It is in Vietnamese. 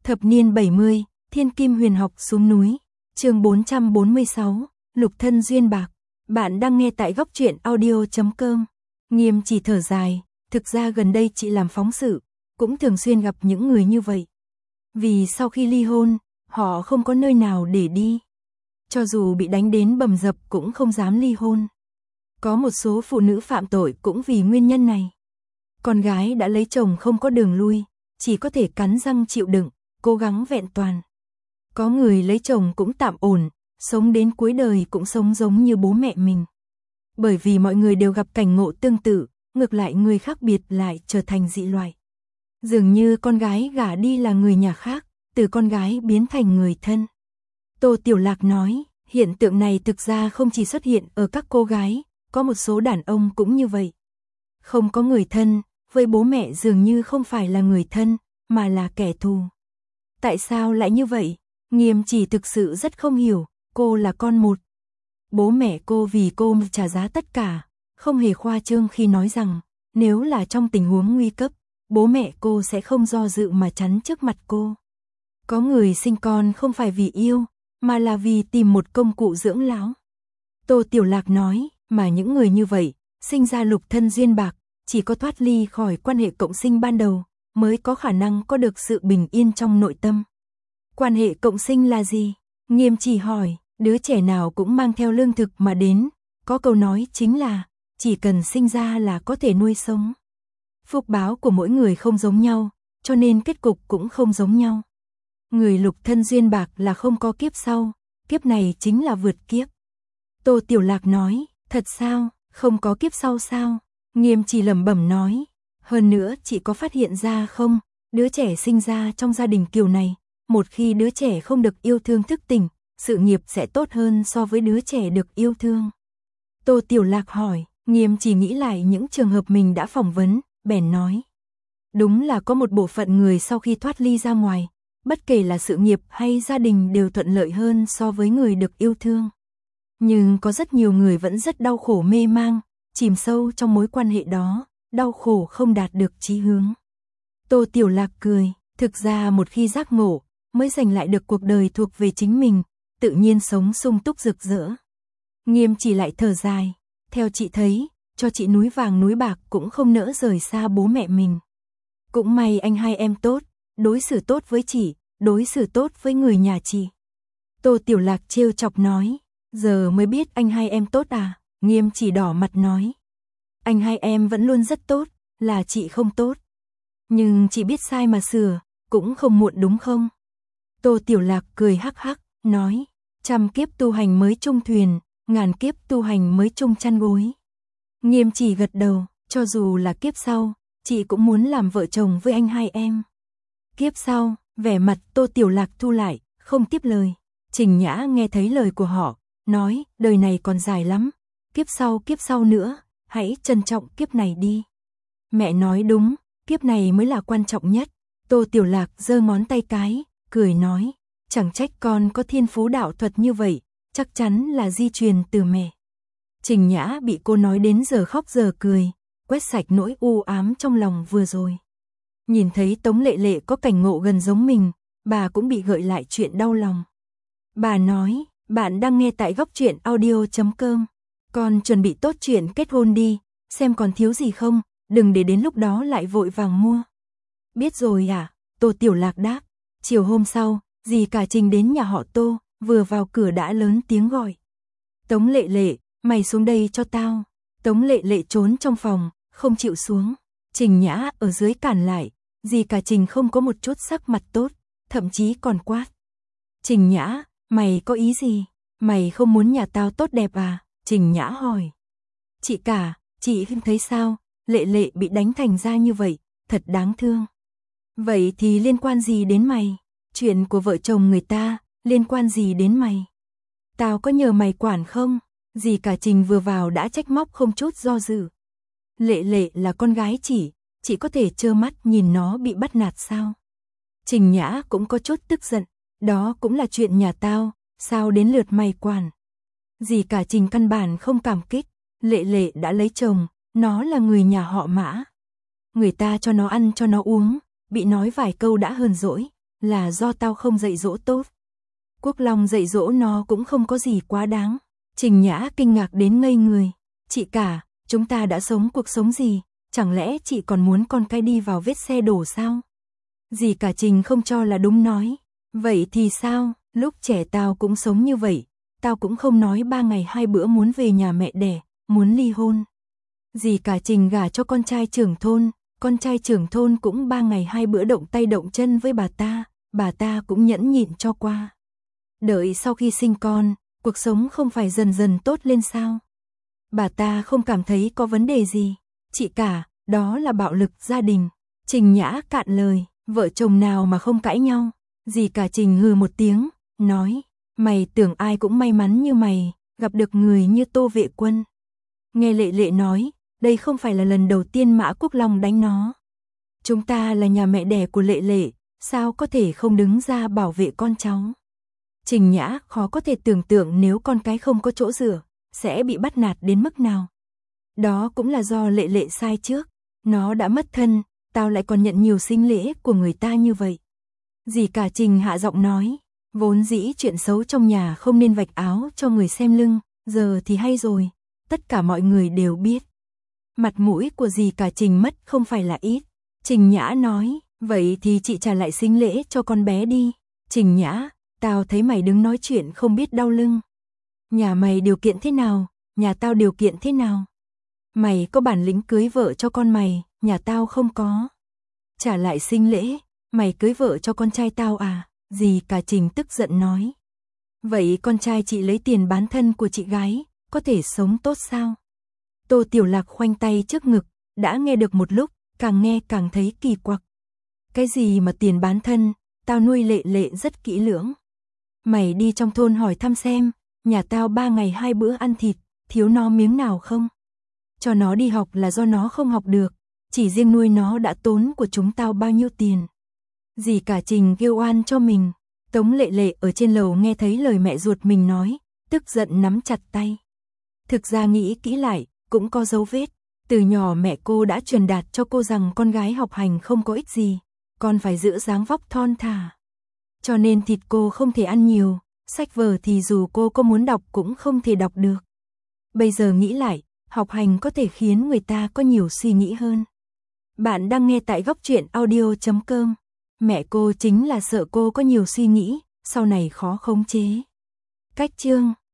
Thập niên 70, Thiên Kim Huyền Học xuống núi. Chương 446, Lục thân duyên bạc. Bạn đang nghe tại góc truyện audio.com. Nghiêm chỉ thở dài, thực ra gần đây chị làm phóng sự, cũng thường xuyên gặp những người như vậy. Vì sau khi ly hôn, họ không có nơi nào để đi. Cho dù bị đánh đến bầm dập cũng không dám ly hôn. Có một số phụ nữ phạm tội cũng vì nguyên nhân này. Con gái đã lấy chồng không có đường lui, chỉ có thể cắn răng chịu đựng, cố gắng vẹn toàn. Có người lấy chồng cũng tạm ổn, sống đến cuối đời cũng sống giống như bố mẹ mình. Bởi vì mọi người đều gặp cảnh ngộ tương tự, ngược lại người khác biệt lại trở thành dị loại. Dường như con gái gả đi là người nhà khác, từ con gái biến thành người thân. Tô Tiểu Lạc nói, hiện tượng này thực ra không chỉ xuất hiện ở các cô gái, có một số đàn ông cũng như vậy. Không có người thân, với bố mẹ dường như không phải là người thân, mà là kẻ thù. Tại sao lại như vậy? Nghiêm chỉ thực sự rất không hiểu, cô là con một. Bố mẹ cô vì cô mà trả giá tất cả, không hề khoa trương khi nói rằng, nếu là trong tình huống nguy cấp, bố mẹ cô sẽ không do dự mà chắn trước mặt cô. Có người sinh con không phải vì yêu, mà là vì tìm một công cụ dưỡng lão. Tô Tiểu Lạc nói, mà những người như vậy, sinh ra lục thân duyên bạc, chỉ có thoát ly khỏi quan hệ cộng sinh ban đầu, mới có khả năng có được sự bình yên trong nội tâm. Quan hệ cộng sinh là gì? Nghiêm chỉ hỏi, đứa trẻ nào cũng mang theo lương thực mà đến, có câu nói chính là, chỉ cần sinh ra là có thể nuôi sống. Phúc báo của mỗi người không giống nhau, cho nên kết cục cũng không giống nhau. Người lục thân duyên bạc là không có kiếp sau, kiếp này chính là vượt kiếp. Tô Tiểu Lạc nói, thật sao, không có kiếp sau sao? Nghiêm chỉ lẩm bẩm nói, hơn nữa chị có phát hiện ra không, đứa trẻ sinh ra trong gia đình kiểu này, một khi đứa trẻ không được yêu thương thức tỉnh, sự nghiệp sẽ tốt hơn so với đứa trẻ được yêu thương. Tô Tiểu Lạc hỏi, Nghiêm chỉ nghĩ lại những trường hợp mình đã phỏng vấn, bèn nói. Đúng là có một bộ phận người sau khi thoát ly ra ngoài, bất kể là sự nghiệp hay gia đình đều thuận lợi hơn so với người được yêu thương. Nhưng có rất nhiều người vẫn rất đau khổ mê mang, chìm sâu trong mối quan hệ đó, đau khổ không đạt được chí hướng. Tô Tiểu Lạc cười, thực ra một khi giác ngộ, mới giành lại được cuộc đời thuộc về chính mình, tự nhiên sống sung túc rực rỡ. Nghiêm chỉ lại thở dài, theo chị thấy, cho chị núi vàng núi bạc cũng không nỡ rời xa bố mẹ mình. Cũng may anh hai em tốt, đối xử tốt với chị, đối xử tốt với người nhà chị. Tô Tiểu Lạc trêu chọc nói, giờ mới biết anh hai em tốt à? Nghiêm chỉ đỏ mặt nói, anh hai em vẫn luôn rất tốt, là chị không tốt. Nhưng chị biết sai mà sửa, cũng không muộn đúng không? Tô Tiểu Lạc cười hắc hắc, nói, trăm kiếp tu hành mới chung thuyền, ngàn kiếp tu hành mới chung chăn gối. Nghiêm chỉ gật đầu, cho dù là kiếp sau, chị cũng muốn làm vợ chồng với anh hai em. Kiếp sau, vẻ mặt Tô Tiểu Lạc thu lại, không tiếp lời. Trình Nhã nghe thấy lời của họ, nói, đời này còn dài lắm, kiếp sau nữa, hãy trân trọng kiếp này đi. Mẹ nói đúng, kiếp này mới là quan trọng nhất. Tô Tiểu Lạc giơ ngón tay cái, cười nói, chẳng trách con có thiên phú đạo thuật như vậy, chắc chắn là di truyền từ mẹ. Trình Nhã bị cô nói đến giờ khóc giờ cười, quét sạch nỗi u ám trong lòng vừa rồi. Nhìn thấy Tống Lệ Lệ có cảnh ngộ gần giống mình, bà cũng bị gợi lại chuyện đau lòng. Bà nói, bạn đang nghe tại góc truyện audio.com. Con chuẩn bị tốt chuyện kết hôn đi, xem còn thiếu gì không, đừng để đến lúc đó lại vội vàng mua. Biết rồi à? Tô Tiểu Lạc đáp. Chiều hôm sau, dì cả Trình đến nhà họ Tô, vừa vào cửa đã lớn tiếng gọi. Tống Lệ Lệ, mày xuống đây cho tao. Tống Lệ Lệ trốn trong phòng, không chịu xuống. Trình Nhã ở dưới cản lại, dì cả Trình không có một chút sắc mặt tốt, thậm chí còn quát. Trình Nhã, mày có ý gì? Mày không muốn nhà tao tốt đẹp à? Trình Nhã hỏi. Chị cả, chị thấy sao? Lệ Lệ bị đánh thành ra như vậy, thật đáng thương. Vậy thì liên quan gì đến mày? Chuyện của vợ chồng người ta, liên quan gì đến mày? Tao có nhờ mày quản không? Dì cả Trình vừa vào đã trách móc không chút do dự. Lệ Lệ là con gái chị có thể trơ mắt nhìn nó bị bắt nạt sao? Trình Nhã cũng có chút tức giận, đó cũng là chuyện nhà tao, sao đến lượt mày quản? Dì cả Trình căn bản không cảm kích, Lệ Lệ đã lấy chồng, nó là người nhà họ Mã. Người ta cho nó ăn cho nó uống, bị nói vài câu đã hờn dỗi, là do tao không dạy dỗ tốt. Quốc Long dạy dỗ nó cũng không có gì quá đáng. Trình Nhã kinh ngạc đến ngây người. Chị cả, chúng ta đã sống cuộc sống gì, chẳng lẽ chị còn muốn con cái đi vào vết xe đổ sao? Dì cả Trình không cho là đúng nói. Vậy thì sao, lúc trẻ tao cũng sống như vậy, tao cũng không nói 3 ngày 2 bữa muốn về nhà mẹ đẻ, muốn ly hôn. Dì cả Trình gả cho con trai trưởng thôn, con trai trưởng thôn cũng 3 ngày 2 bữa động tay động chân với bà ta cũng nhẫn nhịn cho qua. Đợi sau khi sinh con, cuộc sống không phải dần dần tốt lên sao? Bà ta không cảm thấy có vấn đề gì. Chị cả, đó là bạo lực gia đình. Trình Nhã cạn lời, vợ chồng nào mà không cãi nhau. Dì cả Trình hừ một tiếng, nói, mày tưởng ai cũng may mắn như mày, gặp được người như Tô Vệ Quân. Nghe Lệ Lệ nói, đây không phải là lần đầu tiên Mã Quốc Long đánh nó. Chúng ta là nhà mẹ đẻ của Lệ Lệ, sao có thể không đứng ra bảo vệ con cháu. Trình Nhã khó có thể tưởng tượng nếu con cái không có chỗ dựa, sẽ bị bắt nạt đến mức nào. Đó cũng là do Lệ Lệ sai trước, nó đã mất thân, tao lại còn nhận nhiều sinh lễ của người ta như vậy. Dì cả Trình hạ giọng nói, vốn dĩ chuyện xấu trong nhà không nên vạch áo cho người xem lưng, giờ thì hay rồi, tất cả mọi người đều biết. Mặt mũi của dì cả Trình mất không phải là ít. Trình Nhã nói, vậy thì chị trả lại sinh lễ cho con bé đi. Trình Nhã, tao thấy mày đứng nói chuyện không biết đau lưng. Nhà mày điều kiện thế nào, nhà tao điều kiện thế nào? Mày có bản lĩnh cưới vợ cho con mày, nhà tao không có. Trả lại sinh lễ, mày cưới vợ cho con trai tao à? Dì cả Trình tức giận nói. Vậy con trai chị lấy tiền bán thân của chị gái, có thể sống tốt sao? Tô Tiểu Lạc khoanh tay trước ngực, đã nghe được một lúc, càng nghe càng thấy kỳ quặc. Cái gì mà tiền bán thân, tao nuôi Lệ Lệ rất kỹ lưỡng. Mày đi trong thôn hỏi thăm xem, nhà tao 3 ngày 2 bữa ăn thịt, thiếu nó miếng nào không? Cho nó đi học là do nó không học được, chỉ riêng nuôi nó đã tốn của chúng tao bao nhiêu tiền. Dì cả Trình kêu oan cho mình. Tống Lệ Lệ ở trên lầu nghe thấy lời mẹ ruột mình nói, tức giận nắm chặt tay. Thực ra nghĩ kỹ lại, cũng có dấu vết. Từ nhỏ mẹ cô đã truyền đạt cho cô rằng con gái học hành không có ích gì, con phải giữ dáng vóc thon thả. Cho nên thịt cô không thể ăn nhiều, sách vở thì dù cô có muốn đọc cũng không thể đọc được. Bây giờ nghĩ lại, học hành có thể khiến người ta có nhiều suy nghĩ hơn. Bạn đang nghe tại góc truyện audio.com. Mẹ cô chính là sợ cô có nhiều suy nghĩ, sau này khó khống chế. Cách chương